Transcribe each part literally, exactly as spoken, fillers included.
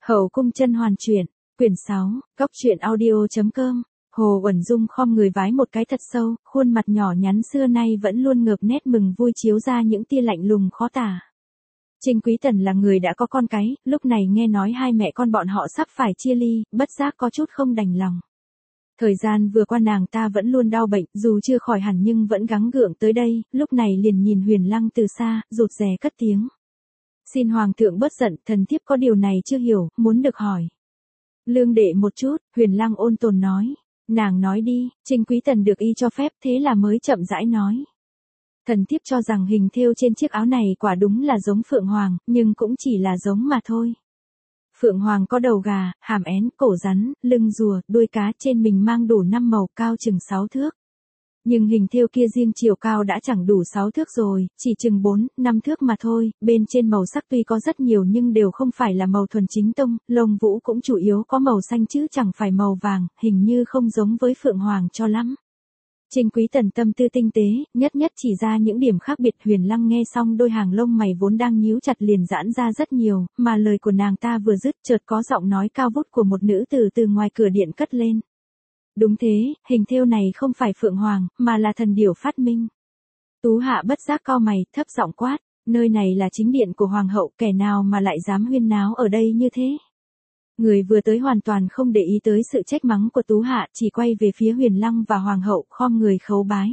Hậu cung chân hoàn truyện, quyển sáu, góc truyện audio.com. Hồ Uẩn Dung khom người vái một cái thật sâu, khuôn mặt nhỏ nhắn xưa nay vẫn luôn ngập nét mừng vui chiếu ra những tia lạnh lùng khó tả. Trình Quý Tần là người đã có con cái, lúc này nghe nói hai mẹ con bọn họ sắp phải chia ly, bất giác có chút không đành lòng. Thời gian vừa qua nàng ta vẫn luôn đau bệnh, dù chưa khỏi hẳn nhưng vẫn gắng gượng tới đây, lúc này liền nhìn Huyền Lăng từ xa, rụt rè cất tiếng. Xin Hoàng thượng bớt giận, thần thiếp có điều này chưa hiểu, muốn được hỏi. Lương đệ một chút, Huyền Lăng ôn tồn nói. Nàng nói đi, Trình Quý Tần được y cho phép, thế là mới chậm rãi nói. Thần thiếp cho rằng hình thêu trên chiếc áo này quả đúng là giống Phượng Hoàng, nhưng cũng chỉ là giống mà thôi. Phượng Hoàng có đầu gà, hàm én, cổ rắn, lưng rùa, đuôi cá, trên mình mang đủ năm màu, cao chừng sáu thước. Nhưng hình thêu kia riêng chiều cao đã chẳng đủ sáu thước rồi, chỉ chừng bốn, năm thước mà thôi, bên trên màu sắc tuy có rất nhiều nhưng đều không phải là màu thuần chính tông, lông vũ cũng chủ yếu có màu xanh chứ chẳng phải màu vàng, hình như không giống với Phượng Hoàng cho lắm. Trình Quý Tần tâm tư tinh tế, nhất nhất chỉ ra những điểm khác biệt. Huyền Lăng nghe xong đôi hàng lông mày vốn đang nhíu chặt liền giãn ra rất nhiều, mà lời của nàng ta vừa dứt chợt có giọng nói cao vút của một nữ tử từ ngoài cửa điện cất lên. Đúng thế, hình thêu này không phải Phượng Hoàng, mà là thần điểu phát minh. Tú Hạ bất giác cau mày, thấp giọng quát, nơi này là chính điện của Hoàng hậu, kẻ nào mà lại dám huyên náo ở đây như thế. Người vừa tới hoàn toàn không để ý tới sự trách mắng của Tú Hạ, chỉ quay về phía Huyền Lăng và Hoàng hậu, khom người khấu bái.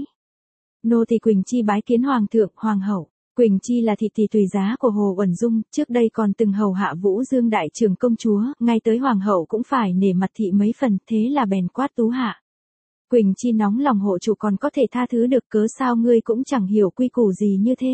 Nô tỳ Quỳnh Chi bái kiến Hoàng thượng, Hoàng hậu. Quỳnh Chi là thị tỷ tùy giá của Hồ Uẩn Dung, trước đây còn từng hầu hạ Vũ Dương đại trưởng công chúa, ngay tới Hoàng hậu cũng phải nể mặt thị mấy phần, thế là bèn quát Tú Hạ. Quỳnh Chi nóng lòng hộ chủ còn có thể tha thứ được, cớ sao ngươi cũng chẳng hiểu quy củ gì như thế.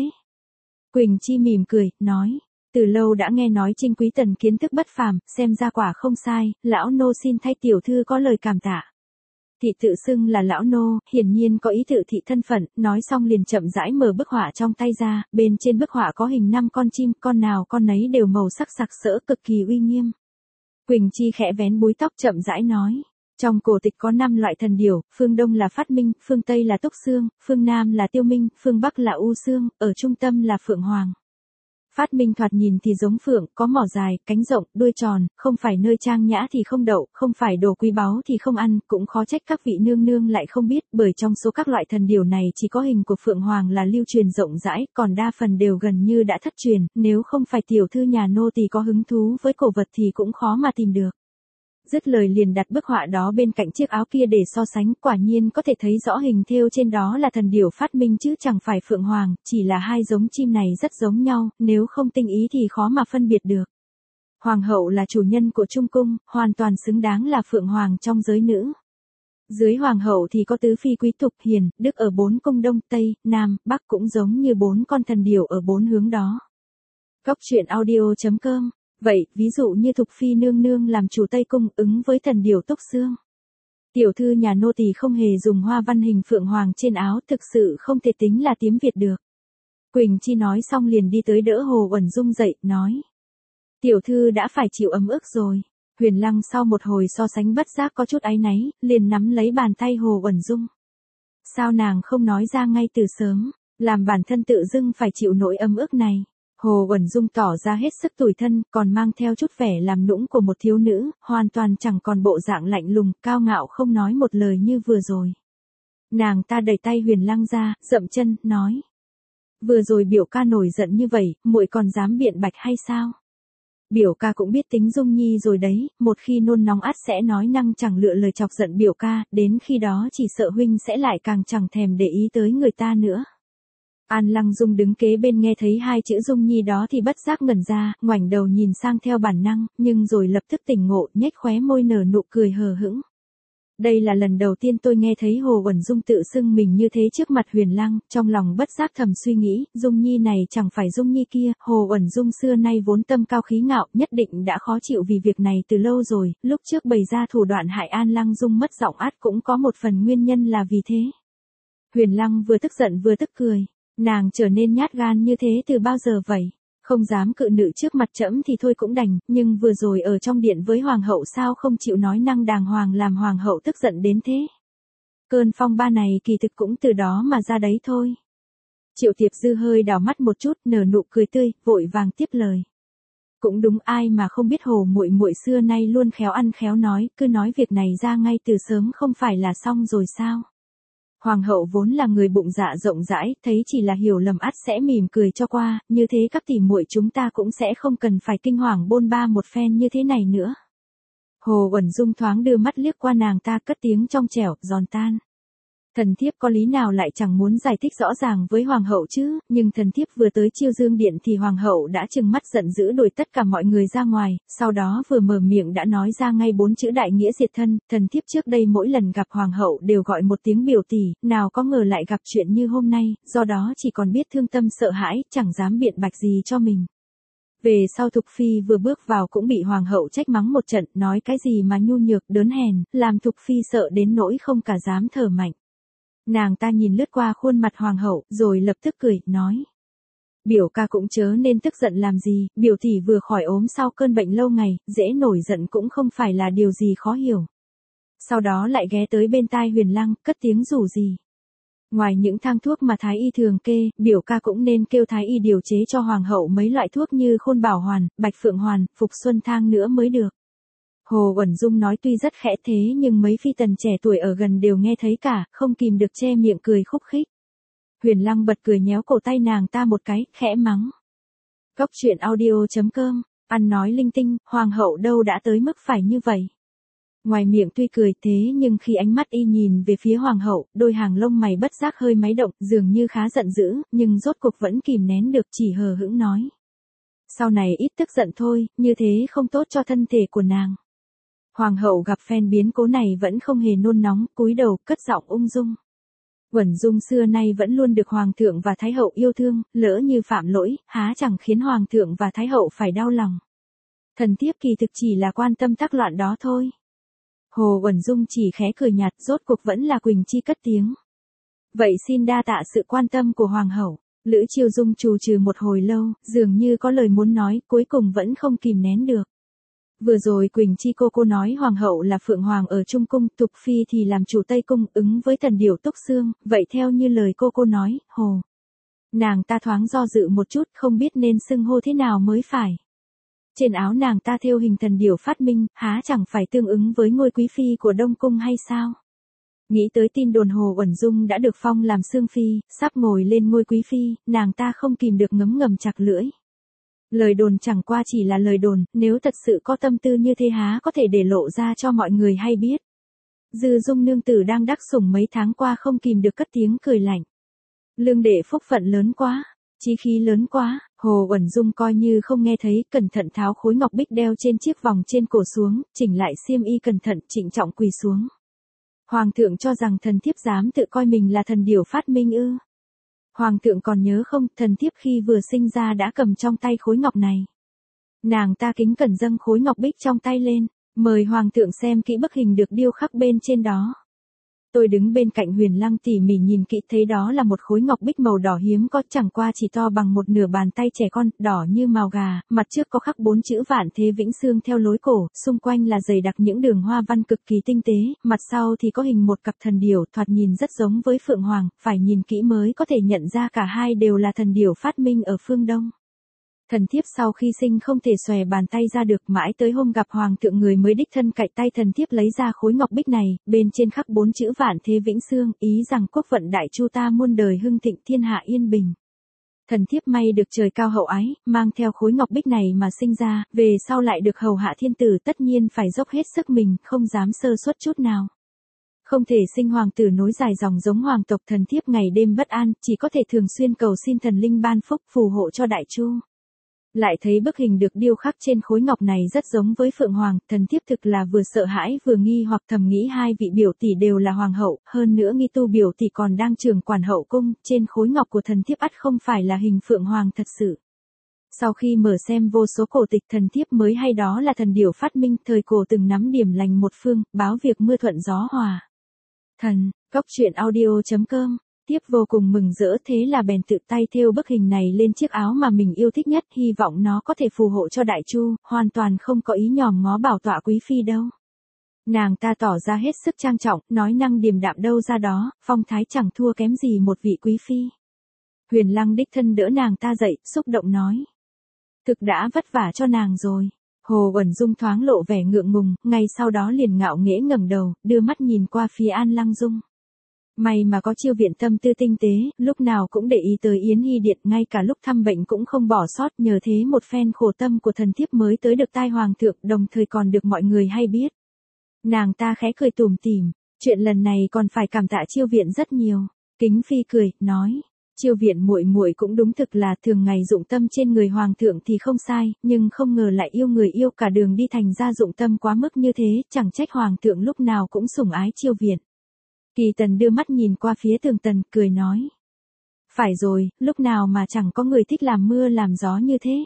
Quỳnh Chi mỉm cười, nói. Từ lâu đã nghe nói Trình Quý Tần kiến thức bất phàm, xem ra quả không sai, lão nô xin thay tiểu thư có lời cảm tạ. Thị tự xưng là lão nô, hiển nhiên có ý tự thị thân phận, nói xong liền chậm rãi mở bức họa trong tay ra, bên trên bức họa có hình năm con chim, con nào con nấy đều màu sắc sặc sỡ cực kỳ uy nghiêm. Quỳnh Chi khẽ vén búi tóc chậm rãi nói. Trong cổ tịch có năm loại thần điểu, phương Đông là Phát Minh, phương Tây là Túc Xương, phương Nam là Tiêu Minh, phương Bắc là U Xương, ở trung tâm là Phượng Hoàng. Phát Minh thoạt nhìn thì giống phượng, có mỏ dài, cánh rộng, đuôi tròn, không phải nơi trang nhã thì không đậu, không phải đồ quý báu thì không ăn, cũng khó trách các vị nương nương lại không biết, bởi trong số các loại thần điểu này chỉ có hình của Phượng Hoàng là lưu truyền rộng rãi, còn đa phần đều gần như đã thất truyền, nếu không phải tiểu thư nhà nô tỳ có hứng thú với cổ vật thì cũng khó mà tìm được. Dứt lời liền đặt bức họa đó bên cạnh chiếc áo kia để so sánh, quả nhiên có thể thấy rõ hình thêu trên đó là thần điểu Phát Minh chứ chẳng phải Phượng Hoàng, chỉ là hai giống chim này rất giống nhau, nếu không tinh ý thì khó mà phân biệt được. Hoàng hậu là chủ nhân của Trung cung, hoàn toàn xứng đáng là Phượng Hoàng trong giới nữ. Dưới Hoàng hậu thì có tứ phi quý tộc hiền, đức ở bốn cung Đông, Tây, Nam, Bắc cũng giống như bốn con thần điểu ở bốn hướng đó. Góc truyện audio.com. Vậy, ví dụ như Thục Phi nương nương làm chủ Tây Cung ứng với thần điểu Túc Xương. Tiểu thư nhà nô tỳ không hề dùng hoa văn hình Phượng Hoàng trên áo, thực sự không thể tính là tiếng Việt được. Quỳnh Chi nói xong liền đi tới đỡ Hồ Uẩn Dung dậy, nói. Tiểu thư đã phải chịu ấm ức rồi. Huyền Lăng sau một hồi so sánh bất giác có chút áy náy, liền nắm lấy bàn tay Hồ Uẩn Dung. Sao nàng không nói ra ngay từ sớm, làm bản thân tự dưng phải chịu nỗi ấm ức này. Hồ Uẩn Dung tỏ ra hết sức tủi thân, còn mang theo chút vẻ làm nũng của một thiếu nữ, hoàn toàn chẳng còn bộ dạng lạnh lùng, cao ngạo không nói một lời như vừa rồi. Nàng ta đẩy tay Huyền Lăng ra, dậm chân, nói. Vừa rồi biểu ca nổi giận như vậy, muội còn dám biện bạch hay sao? Biểu ca cũng biết tính Dung Nhi rồi đấy, một khi nôn nóng ắt sẽ nói năng chẳng lựa lời chọc giận biểu ca, đến khi đó chỉ sợ huynh sẽ lại càng chẳng thèm để ý tới người ta nữa. An Lăng Dung đứng kế bên nghe thấy hai chữ Dung Nhi đó thì bất giác ngẩn ra, ngoảnh đầu nhìn sang theo bản năng, nhưng rồi lập tức tỉnh ngộ, nhếch khóe môi nở nụ cười hờ hững. Đây là lần đầu tiên tôi nghe thấy Hồ Uẩn Dung tự xưng mình như thế trước mặt Huyền Lăng, trong lòng bất giác thầm suy nghĩ, Dung Nhi này chẳng phải Dung Nhi kia, Hồ Uẩn Dung xưa nay vốn tâm cao khí ngạo, nhất định đã khó chịu vì việc này từ lâu rồi, lúc trước bày ra thủ đoạn hại An Lăng Dung mất giọng ắt cũng có một phần nguyên nhân là vì thế. Huyền Lăng vừa tức giận vừa tức cười. Nàng trở nên nhát gan như thế từ bao giờ vậy? Không dám cự nữ trước mặt trẫm thì thôi cũng đành, nhưng vừa rồi ở trong điện với Hoàng hậu sao không chịu nói năng đàng hoàng làm Hoàng hậu tức giận đến thế? Cơn phong ba này kỳ thực cũng từ đó mà ra đấy thôi. Triệu Tiệp Dư hơi đảo mắt một chút, nở nụ cười tươi, vội vàng tiếp lời. Cũng đúng, ai mà không biết Hồ muội muội xưa nay luôn khéo ăn khéo nói, cứ nói việc này ra ngay từ sớm không phải là xong rồi sao? Hoàng hậu vốn là người bụng dạ rộng rãi, thấy chỉ là hiểu lầm ắt sẽ mỉm cười cho qua, như thế các tỷ muội chúng ta cũng sẽ không cần phải kinh hoàng bôn ba một phen như thế này nữa. Hồ Uẩn Dung thoáng đưa mắt liếc qua nàng ta, cất tiếng trong trẻo, giòn tan. Thần thiếp có lý nào lại chẳng muốn giải thích rõ ràng với hoàng hậu chứ, nhưng thần thiếp vừa tới Chiêu Dương điện thì hoàng hậu đã trừng mắt giận dữ đuổi tất cả mọi người ra ngoài, sau đó vừa mở miệng đã nói ra ngay bốn chữ đại nghĩa diệt thân. Thần thiếp trước đây mỗi lần gặp hoàng hậu đều gọi một tiếng biểu tỷ, nào có ngờ lại gặp chuyện như hôm nay, do đó chỉ còn biết thương tâm sợ hãi, chẳng dám biện bạch gì cho mình. Về sau Thục Phi vừa bước vào cũng bị hoàng hậu trách mắng một trận, nói cái gì mà nhu nhược đớn hèn, làm Thục Phi sợ đến nỗi không cả dám thở mạnh. Nàng ta nhìn lướt qua khuôn mặt hoàng hậu, rồi lập tức cười, nói. Biểu ca cũng chớ nên tức giận làm gì, biểu tỷ vừa khỏi ốm sau cơn bệnh lâu ngày, dễ nổi giận cũng không phải là điều gì khó hiểu. Sau đó lại ghé tới bên tai Huyền Lăng, cất tiếng rủ gì. Ngoài những thang thuốc mà Thái y thường kê, biểu ca cũng nên kêu Thái y điều chế cho hoàng hậu mấy loại thuốc như Khôn Bảo Hoàn, Bạch Phượng Hoàn, Phục Xuân Thang nữa mới được. Hồ Uẩn Dung nói tuy rất khẽ thế nhưng mấy phi tần trẻ tuổi ở gần đều nghe thấy cả, không kìm được che miệng cười khúc khích. Huyền Lăng bật cười nhéo cổ tay nàng ta một cái, khẽ mắng. Góc truyện audio chấm com, ăn nói linh tinh, hoàng hậu đâu đã tới mức phải như vậy. Ngoài miệng tuy cười thế nhưng khi ánh mắt y nhìn về phía hoàng hậu, đôi hàng lông mày bất giác hơi máy động, dường như khá giận dữ, nhưng rốt cuộc vẫn kìm nén được, chỉ hờ hững nói. Sau này ít tức giận thôi, như thế không tốt cho thân thể của nàng. Hoàng hậu gặp phen biến cố này vẫn không hề nôn nóng, cúi đầu, cất giọng ung dung. Uẩn Dung xưa nay vẫn luôn được hoàng thượng và thái hậu yêu thương, lỡ như phạm lỗi, há chẳng khiến hoàng thượng và thái hậu phải đau lòng. Thần thiếp kỳ thực chỉ là quan tâm tác loạn đó thôi. Hồ Uẩn Dung chỉ khẽ cười nhạt, rốt cuộc vẫn là Quỳnh Chi cất tiếng. Vậy xin đa tạ sự quan tâm của hoàng hậu. Lữ Chiêu Dung trù trừ một hồi lâu, dường như có lời muốn nói, cuối cùng vẫn không kìm nén được. Vừa rồi Quỳnh Chi cô cô nói hoàng hậu là phượng hoàng ở Trung Cung, Thục Phi thì làm chủ Tây Cung, ứng với thần điểu Túc Xương, vậy theo như lời cô cô nói, hồ. Nàng ta thoáng do dự một chút, không biết nên xưng hô thế nào mới phải. Trên áo nàng ta thêu hình thần điểu phát minh, há chẳng phải tương ứng với ngôi quý phi của Đông Cung hay sao? Nghĩ tới tin đồn Hồ Uẩn Dung đã được phong làm Sương Phi, sắp ngồi lên ngôi quý phi, nàng ta không kìm được ngấm ngầm chặt lưỡi. Lời đồn chẳng qua chỉ là lời đồn, nếu thật sự có tâm tư như thế há có thể để lộ ra cho mọi người hay biết. Dư Dung nương tử đang đắc sủng mấy tháng qua không kìm được cất tiếng cười lạnh. Lương đệ phúc phận lớn quá, chí khí lớn quá. Hồ Uẩn Dung coi như không nghe thấy, cẩn thận tháo khối ngọc bích đeo trên chiếc vòng trên cổ xuống, chỉnh lại xiêm y cẩn thận, trịnh trọng quỳ xuống. Hoàng thượng cho rằng thần thiếp dám tự coi mình là thần điểu phát minh ư? Hoàng thượng còn nhớ không, thần thiếp khi vừa sinh ra đã cầm trong tay khối ngọc này. Nàng ta kính cẩn dâng khối ngọc bích trong tay lên, mời hoàng thượng xem kỹ bức hình được điêu khắc bên trên đó. Tôi đứng bên cạnh Huyền Lăng tỉ mỉ nhìn kỹ thấy đó là một khối ngọc bích màu đỏ hiếm có, chẳng qua chỉ to bằng một nửa bàn tay trẻ con, đỏ như mào gà, mặt trước có khắc bốn chữ Vạn Thế Vĩnh Xương theo lối cổ, xung quanh là dày đặc những đường hoa văn cực kỳ tinh tế, mặt sau thì có hình một cặp thần điểu, thoạt nhìn rất giống với phượng hoàng, phải nhìn kỹ mới có thể nhận ra cả hai đều là thần điểu phát minh ở phương Đông. Thần thiếp sau khi sinh không thể xòe bàn tay ra được, mãi tới hôm gặp hoàng thượng người mới đích thân cạy tay thần thiếp lấy ra khối ngọc bích này, bên trên khắc bốn chữ Vạn Thế Vĩnh Xương, ý rằng quốc vận đại chu ta muôn đời hưng thịnh, thiên hạ yên bình. Thần thiếp may được trời cao hậu ái, mang theo khối ngọc bích này mà sinh ra, về sau lại được hầu hạ thiên tử, tất nhiên phải dốc hết sức mình, không dám sơ suất chút nào. Không thể sinh hoàng tử nối dài dòng giống hoàng tộc, thần thiếp ngày đêm bất an, chỉ có thể thường xuyên cầu xin thần linh ban phúc phù hộ cho đại chu. Lại thấy bức hình được điêu khắc trên khối ngọc này rất giống với phượng hoàng, thần thiếp thực là vừa sợ hãi vừa nghi hoặc, thầm nghĩ hai vị biểu tỷ đều là hoàng hậu, hơn nữa nghi tu biểu tỷ còn đang trưởng quản hậu cung, trên khối ngọc của thần thiếp ắt không phải là hình phượng hoàng thật sự. Sau khi mở xem vô số cổ tịch, thần thiếp mới hay đó là thần điểu phát minh, thời cổ từng nắm điểm lành một phương, báo việc mưa thuận gió hòa. Thần, góc truyện audio chấm com. Tiếp vô cùng mừng rỡ, thế là bèn tự tay thêu bức hình này lên chiếc áo mà mình yêu thích nhất, hy vọng nó có thể phù hộ cho đại chu, hoàn toàn không có ý nhòm ngó bảo tọa quý phi đâu. Nàng ta tỏ ra hết sức trang trọng, nói năng điềm đạm đâu ra đó, phong thái chẳng thua kém gì một vị quý phi. Huyền Lăng đích thân đỡ nàng ta dậy, xúc động nói. Thực đã vất vả cho nàng rồi. Hồ Uẩn Dung thoáng lộ vẻ ngượng ngùng, ngay sau đó liền ngạo nghễ ngẩng đầu, đưa mắt nhìn qua phía An Lăng Dung. May mà có Chiêu Viện tâm tư tinh tế, lúc nào cũng để ý tới Yến Hy Điện, ngay cả lúc thăm bệnh cũng không bỏ sót, nhờ thế một phen khổ tâm của thần thiếp mới tới được tai hoàng thượng, đồng thời còn được mọi người hay biết. Nàng ta khẽ cười tủm tỉm, chuyện lần này còn phải cảm tạ Chiêu Viện rất nhiều. Kính Phi cười, nói, Chiêu Viện muội muội cũng đúng thực là thường ngày dụng tâm trên người hoàng thượng thì không sai, nhưng không ngờ lại yêu người yêu cả đường đi thành ra dụng tâm quá mức như thế, chẳng trách hoàng thượng lúc nào cũng sủng ái Chiêu Viện. Kỳ Tần đưa mắt nhìn qua phía Tường Tần, cười nói. Phải rồi, lúc nào mà chẳng có người thích làm mưa làm gió như thế.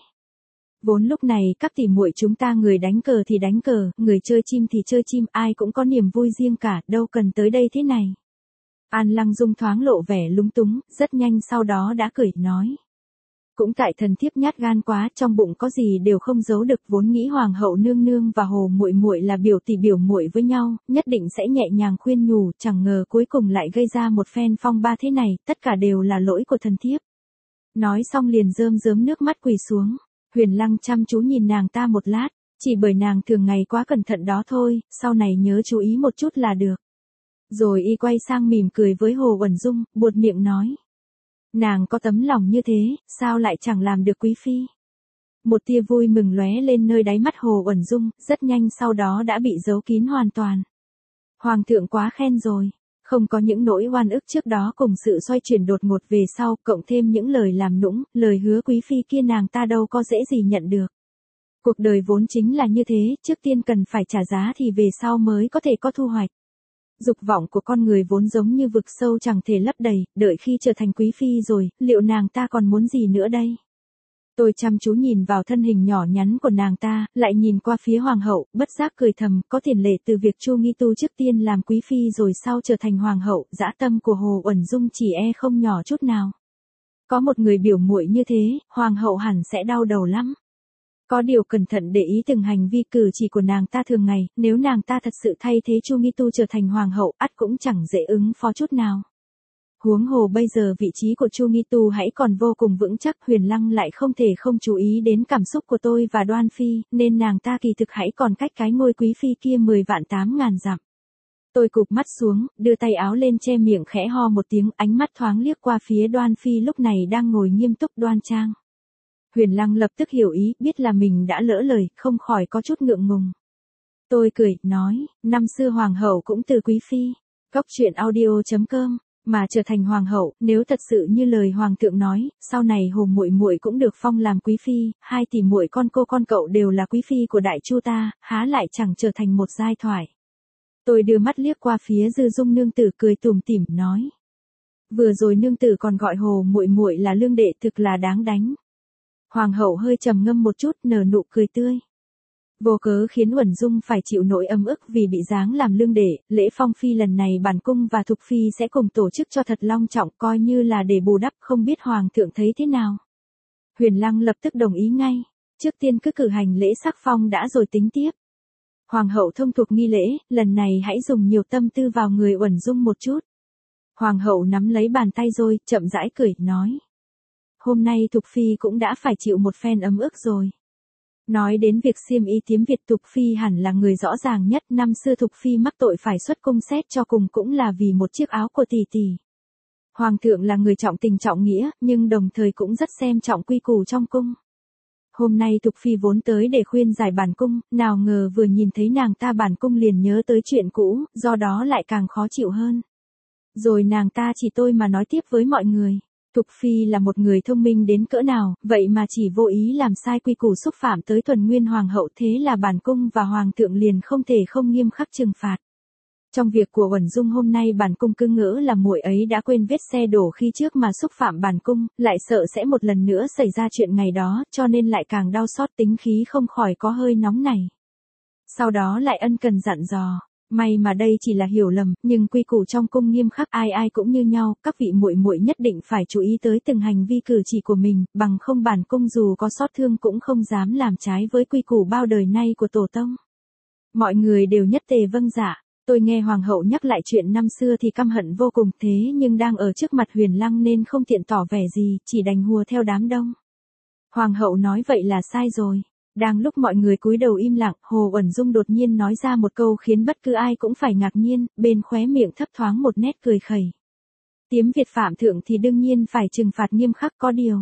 Vốn lúc này các tỷ muội chúng ta người đánh cờ thì đánh cờ, người chơi chim thì chơi chim, ai cũng có niềm vui riêng cả, đâu cần tới đây thế này. An Lăng Dung thoáng lộ vẻ lúng túng, rất nhanh sau đó đã cười, nói. Cũng tại thần thiếp nhát gan quá, trong bụng có gì đều không giấu được, vốn nghĩ hoàng hậu nương nương và Hồ muội muội là biểu tỷ biểu muội với nhau, nhất định sẽ nhẹ nhàng khuyên nhủ, chẳng ngờ cuối cùng lại gây ra một phen phong ba thế này, tất cả đều là lỗi của thần thiếp. Nói xong liền rơm rớm nước mắt quỳ xuống. Huyền Lăng chăm chú nhìn nàng ta một lát, chỉ bởi nàng thường ngày quá cẩn thận đó thôi, sau này nhớ chú ý một chút là được. Rồi y quay sang mỉm cười với Hồ Uẩn Dung, buột miệng nói. Nàng có tấm lòng như thế, sao lại chẳng làm được quý phi? Một tia vui mừng lóe lên nơi đáy mắt Hồ Uẩn Dung, rất nhanh sau đó đã bị giấu kín hoàn toàn. Hoàng thượng quá khen rồi, không có những nỗi oan ức trước đó cùng sự xoay chuyển đột ngột về sau, cộng thêm những lời làm nũng, lời hứa quý phi kia nàng ta đâu có dễ gì nhận được. Cuộc đời vốn chính là như thế, trước tiên cần phải trả giá thì về sau mới có thể có thu hoạch. Dục vọng của con người vốn giống như vực sâu chẳng thể lấp đầy, đợi khi trở thành quý phi rồi, liệu nàng ta còn muốn gì nữa đây? Tôi chăm chú nhìn vào thân hình nhỏ nhắn của nàng ta, lại nhìn qua phía hoàng hậu, bất giác cười thầm, có tiền lệ từ việc Chu Nghi Tu trước tiên làm quý phi rồi sau trở thành hoàng hậu, dã tâm của Hồ Uẩn Dung chỉ e không nhỏ chút nào. Có một người biểu muội như thế, hoàng hậu hẳn sẽ đau đầu lắm. Có điều cẩn thận để ý từng hành vi cử chỉ của nàng ta thường ngày, nếu nàng ta thật sự thay thế Chu Nghi Tu trở thành hoàng hậu, ắt cũng chẳng dễ ứng phó chút nào. Huống hồ bây giờ vị trí của Chu Nghi Tu hãy còn vô cùng vững chắc, Huyền Lăng lại không thể không chú ý đến cảm xúc của tôi và Đoan Phi, nên nàng ta kỳ thực hãy còn cách cái ngôi quý phi kia mười vạn tám ngàn dặm. Tôi cụp mắt xuống, đưa tay áo lên che miệng khẽ ho một tiếng, ánh mắt thoáng liếc qua phía Đoan Phi lúc này đang ngồi nghiêm túc đoan trang. Huyền Lăng lập tức hiểu ý, biết là mình đã lỡ lời, không khỏi có chút ngượng ngùng. Tôi cười, nói, năm xưa hoàng hậu cũng từ quý phi, góc truyện audio chấm com mà trở thành hoàng hậu, nếu thật sự như lời hoàng thượng nói, sau này Hồ muội muội cũng được phong làm quý phi, hai tỷ muội con cô con cậu đều là quý phi của đại chu ta, há lại chẳng trở thành một giai thoại. Tôi đưa mắt liếc qua phía Dư Dung nương tử cười tủm tỉm nói, vừa rồi nương tử còn gọi Hồ muội muội là lương đệ, thực là đáng đánh. Hoàng hậu hơi trầm ngâm một chút, nở nụ cười tươi. Vô cớ khiến Uẩn Dung phải chịu nỗi ấm ức vì bị giáng làm lương đệ, lễ phong phi lần này bản cung và Thục phi sẽ cùng tổ chức cho thật long trọng, coi như là để bù đắp, không biết hoàng thượng thấy thế nào. Huyền Lăng lập tức đồng ý ngay, trước tiên cứ cử hành lễ sắc phong đã rồi tính tiếp. Hoàng hậu thông thuộc nghi lễ, lần này hãy dùng nhiều tâm tư vào người Uẩn Dung một chút. Hoàng hậu nắm lấy bàn tay rồi, chậm rãi cười, nói. Hôm nay Thục phi cũng đã phải chịu một phen ấm ức rồi. Nói đến việc xiêm y tiếm Việt, Thục phi hẳn là người rõ ràng nhất, năm xưa Thục phi mắc tội phải xuất cung xét cho cùng cũng là vì một chiếc áo của tỷ tỷ. Hoàng thượng là người trọng tình trọng nghĩa, nhưng đồng thời cũng rất xem trọng quy củ trong cung. Hôm nay Thục phi vốn tới để khuyên giải bản cung, nào ngờ vừa nhìn thấy nàng ta bản cung liền nhớ tới chuyện cũ, do đó lại càng khó chịu hơn. Rồi nàng ta chỉ tôi mà nói tiếp với mọi người. Thục phi là một người thông minh đến cỡ nào, vậy mà chỉ vô ý làm sai quy củ xúc phạm tới Thuần Nguyên hoàng hậu, thế là bản cung và hoàng thượng liền không thể không nghiêm khắc trừng phạt. Trong việc của Uẩn Dung hôm nay bản cung cứ ngỡ là muội ấy đã quên vết xe đổ khi trước mà xúc phạm bản cung, lại sợ sẽ một lần nữa xảy ra chuyện ngày đó, cho nên lại càng đau xót, tính khí không khỏi có hơi nóng này. Sau đó lại ân cần dặn dò. May mà đây chỉ là hiểu lầm, nhưng quy củ trong cung nghiêm khắc, ai ai cũng như nhau, các vị muội muội nhất định phải chú ý tới từng hành vi cử chỉ của mình, bằng không bản cung dù có xót thương cũng không dám làm trái với quy củ bao đời nay của tổ tông. Mọi người đều nhất tề vâng dạ. Tôi nghe hoàng hậu nhắc lại chuyện năm xưa thì căm hận vô cùng, thế nhưng đang ở trước mặt Huyền Lăng nên không tiện tỏ vẻ gì, chỉ đành hùa theo đám đông. Hoàng hậu nói vậy là sai rồi. Đang lúc mọi người cúi đầu im lặng, Hồ Uẩn Dung đột nhiên nói ra một câu khiến bất cứ ai cũng phải ngạc nhiên, bên khóe miệng thấp thoáng một nét cười khẩy. Tiếm Việt phạm thượng thì đương nhiên phải trừng phạt nghiêm khắc, có điều.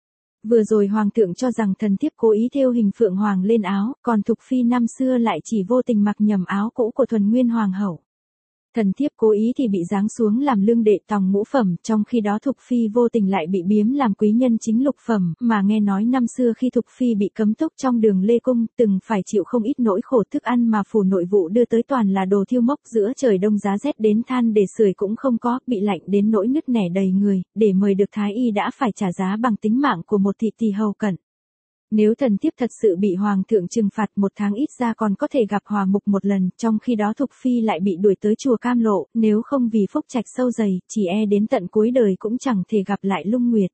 Vừa rồi hoàng thượng cho rằng thần thiếp cố ý thêu hình phượng hoàng lên áo, còn Thục Phi năm xưa lại chỉ vô tình mặc nhầm áo cũ của Thuần Nguyên Hoàng hậu. Thần thiếp cố ý thì bị giáng xuống làm lương đệ tòng ngũ phẩm, trong khi đó Thục Phi vô tình lại bị biếm làm quý nhân chính lục phẩm, mà nghe nói năm xưa khi Thục Phi bị cấm túc trong đường Lê Cung, từng phải chịu không ít nỗi khổ, thức ăn mà phủ nội vụ đưa tới toàn là đồ thiêu mốc, giữa trời đông giá rét đến than để sưởi cũng không có, bị lạnh đến nỗi nứt nẻ đầy người, để mời được thái y đã phải trả giá bằng tính mạng của một thị tỳ hầu cận. Nếu thần thiếp thật sự bị hoàng thượng trừng phạt, một tháng ít ra còn có thể gặp hòa mục một lần, trong khi đó Thục Phi lại bị đuổi tới chùa Cam Lộ, nếu không vì phúc trạch sâu dày, chỉ e đến tận cuối đời cũng chẳng thể gặp lại Lung Nguyệt.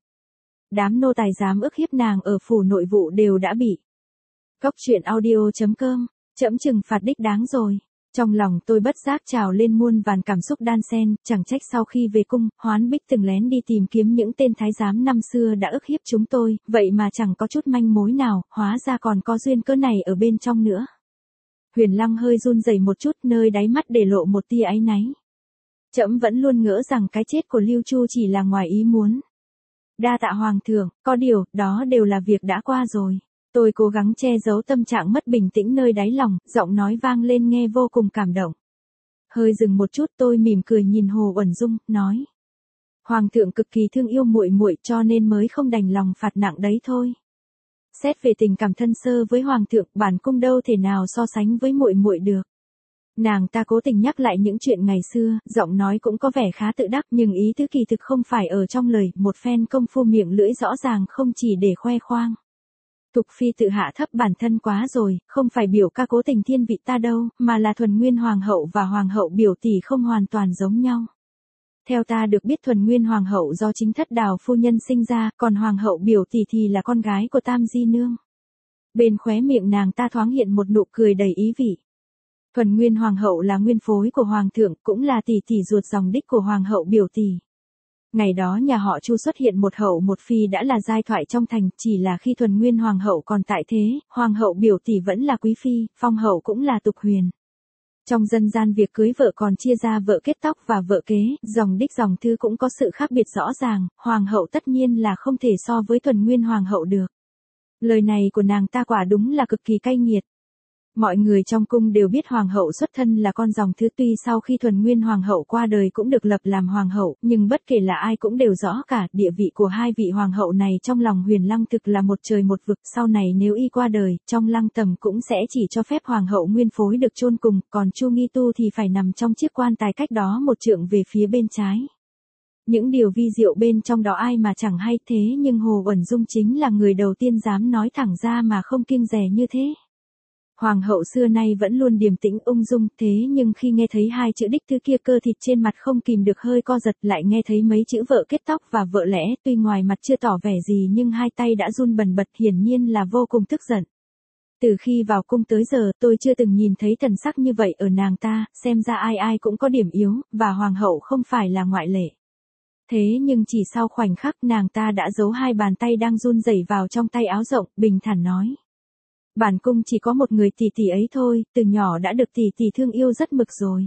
Đám nô tài dám ức hiếp nàng ở phủ nội vụ đều đã bị. Cóc truyện audio chấm com, trẫm trừng phạt đích đáng rồi. Trong lòng tôi bất giác trào lên muôn vàn cảm xúc đan xen, chẳng trách sau khi về cung, Hoán Bích từng lén đi tìm kiếm những tên thái giám năm xưa đã ức hiếp chúng tôi, vậy mà chẳng có chút manh mối nào, hóa ra còn có duyên cớ này ở bên trong nữa. Huyền Lăng hơi run rẩy một chút, nơi đáy mắt để lộ một tia áy náy. Trẫm vẫn luôn ngỡ rằng cái chết của Lưu Chu chỉ là ngoài ý muốn. Đa tạ hoàng thượng, có điều, đó đều là việc đã qua rồi. Tôi cố gắng che giấu tâm trạng mất bình tĩnh nơi đáy lòng, giọng nói vang lên nghe vô cùng cảm động. Hơi dừng một chút, tôi mỉm cười nhìn Hồ Uẩn Dung, nói: Hoàng thượng cực kỳ thương yêu muội muội, cho nên mới không đành lòng phạt nặng đấy thôi. Xét về tình cảm thân sơ với hoàng thượng, bản cung đâu thể nào so sánh với muội muội được. Nàng ta cố tình nhắc lại những chuyện ngày xưa, giọng nói cũng có vẻ khá tự đắc, nhưng ý tứ kỳ thực không phải ở trong lời, một phen công phu miệng lưỡi rõ ràng không chỉ để khoe khoang. Thục Phi tự hạ thấp bản thân quá rồi, không phải biểu ca cố tình thiên vị ta đâu, mà là Thuần Nguyên Hoàng hậu và Hoàng hậu biểu tỷ không hoàn toàn giống nhau. Theo ta được biết Thuần Nguyên Hoàng hậu do chính thất Đào phu nhân sinh ra, còn Hoàng hậu biểu tỷ thì là con gái của Tam Di Nương. Bên khóe miệng nàng ta thoáng hiện một nụ cười đầy ý vị. Thuần Nguyên Hoàng hậu là nguyên phối của Hoàng thượng, cũng là tỷ tỷ ruột dòng đích của Hoàng hậu biểu tỷ. Ngày đó nhà họ Chu xuất hiện một hậu một phi đã là giai thoại trong thành, chỉ là khi Thuần Nguyên Hoàng hậu còn tại thế, Hoàng hậu biểu tỷ vẫn là quý phi, phong hậu cũng là tục huyền. Trong dân gian việc cưới vợ còn chia ra vợ kết tóc và vợ kế, dòng đích dòng thư cũng có sự khác biệt rõ ràng, Hoàng hậu tất nhiên là không thể so với Thuần Nguyên Hoàng hậu được. Lời này của nàng ta quả đúng là cực kỳ cay nghiệt. Mọi người trong cung đều biết hoàng hậu xuất thân là con dòng thứ, tuy sau khi Thuần Nguyên Hoàng hậu qua đời cũng được lập làm hoàng hậu, nhưng bất kể là ai cũng đều rõ cả, địa vị của hai vị hoàng hậu này trong lòng Huyền Lăng thực là một trời một vực, sau này nếu y qua đời, trong lăng tầm cũng sẽ chỉ cho phép hoàng hậu nguyên phối được chôn cùng, còn Chu Nghi Tu thì phải nằm trong chiếc quan tài cách đó một trượng về phía bên trái. Những điều vi diệu bên trong đó ai mà chẳng hay, thế nhưng Hồ Uẩn Dung chính là người đầu tiên dám nói thẳng ra mà không kiêng dè như thế. Hoàng hậu xưa nay vẫn luôn điềm tĩnh ung dung, thế nhưng khi nghe thấy hai chữ đích thứ kia, cơ thịt trên mặt không kìm được hơi co giật, lại nghe thấy mấy chữ vợ kết tóc và vợ lẽ, tuy ngoài mặt chưa tỏ vẻ gì nhưng hai tay đã run bần bật, hiển nhiên là vô cùng tức giận. Từ khi vào cung tới giờ, tôi chưa từng nhìn thấy thần sắc như vậy ở nàng ta, xem ra ai ai cũng có điểm yếu, và hoàng hậu không phải là ngoại lệ. Thế nhưng chỉ sau khoảnh khắc, nàng ta đã giấu hai bàn tay đang run rẩy vào trong tay áo rộng, bình thản nói: Bản cung chỉ có một người tỷ tỷ ấy thôi, từ nhỏ đã được tỷ tỷ thương yêu rất mực rồi.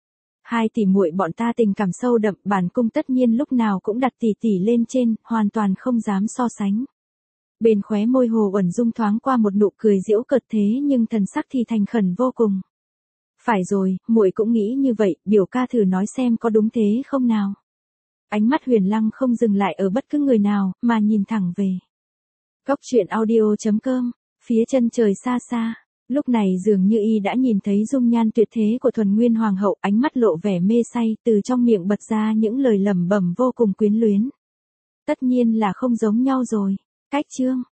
Hai tỷ muội bọn ta tình cảm sâu đậm, bản cung tất nhiên lúc nào cũng đặt tỷ tỷ lên trên, hoàn toàn không dám so sánh. Bên khóe môi Hồ Uẩn Dung thoáng qua một nụ cười giễu cợt, thế nhưng thần sắc thì thành khẩn vô cùng. Phải rồi, muội cũng nghĩ như vậy, biểu ca thử nói xem có đúng thế không nào. Ánh mắt Huyền Lăng không dừng lại ở bất cứ người nào, mà nhìn thẳng về. Cóc truyện audio chấm com. Phía chân trời xa xa, lúc này dường như y đã nhìn thấy dung nhan tuyệt thế của Thuần Nguyên Hoàng hậu, ánh mắt lộ vẻ mê say, từ trong miệng bật ra những lời lẩm bẩm vô cùng quyến luyến. Tất nhiên là không giống nhau rồi. Cách chương